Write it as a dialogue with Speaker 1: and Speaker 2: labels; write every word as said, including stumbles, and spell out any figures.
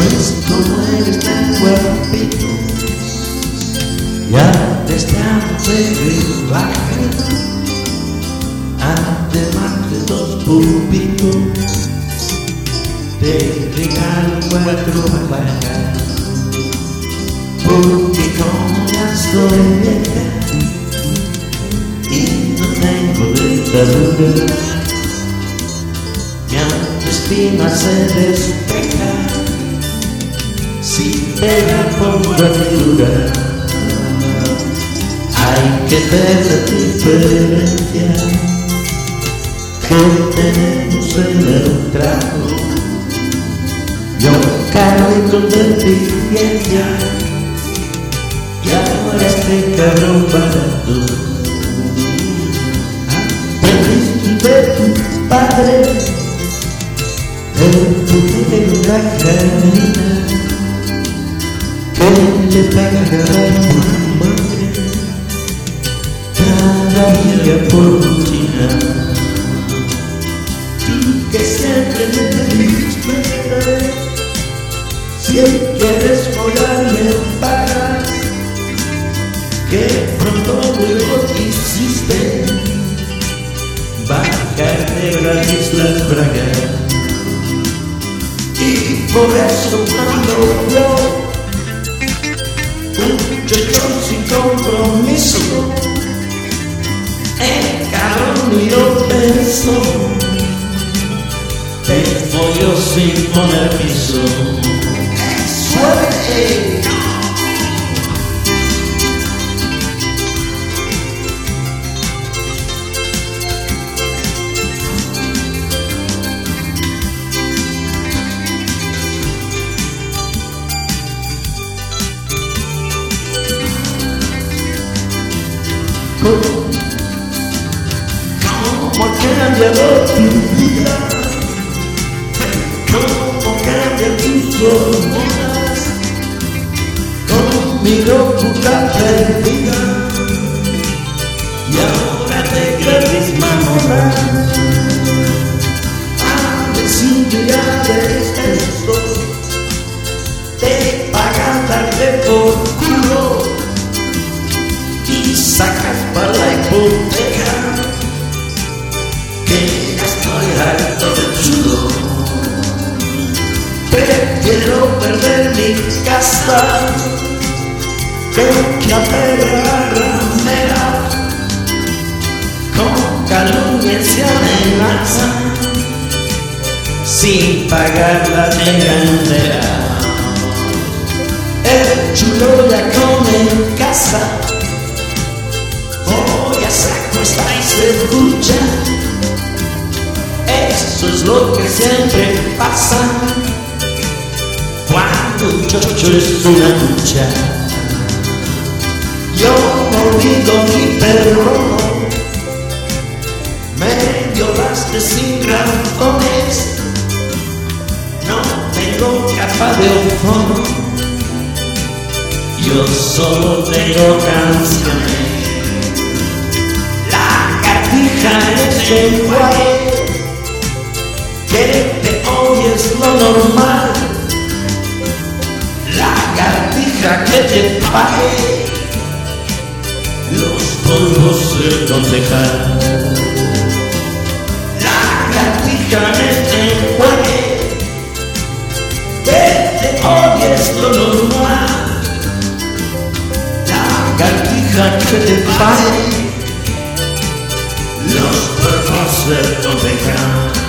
Speaker 1: es como eres tan guapito, ya te estás de baja, además de dos pupitos, te regalo cuatro bajas, porque como ya estoy vieja y no tengo dentadura, mi autoestima se despeja si te la pongo dura. Hay que ver la diferencia que tenemos en el trago. Yo cargo con deficiencia y ahora estoy cabrón barato. Aprendiste de tu padre el poder de la canina que le pega a tu madre cada día por rutina, y que siempre me diste. Si quieres volar me pagas, que pronto luego quisiste bajarte gratis las bragas. Y por eso cuando yo un chochón sin compromiso, el cabrón y yo penso, te follo sin poner piso. Suave. ¿Cómo ha cambiado tu vida? ¿Cómo cambian tus hormonas? Conmigo puta perdida, y ahora te crees mamona. A ver si ya eres esto, te pagan darte por culo y sacas para la hipoteca, que ya estoy harto de chulo. Prefiero perder mi casa que la perra ramera con calumnia se amenaza sin pagar la negandera. El chulo ya come en casa, voy a saco esta y se escucha. Eso es lo que siempre pasa cuando un chocho es una lucha. Yo morí con mi perro, me violaste sin razones, no tengo capa de ozono, yo solo tengo canciones. La cartija es el guay, que te oyes lo normal. La cartija que te pague los polvos de concejal. La cartija en este juegue, que te oyes lo normal. La cartija que te pague los polvos de concejal.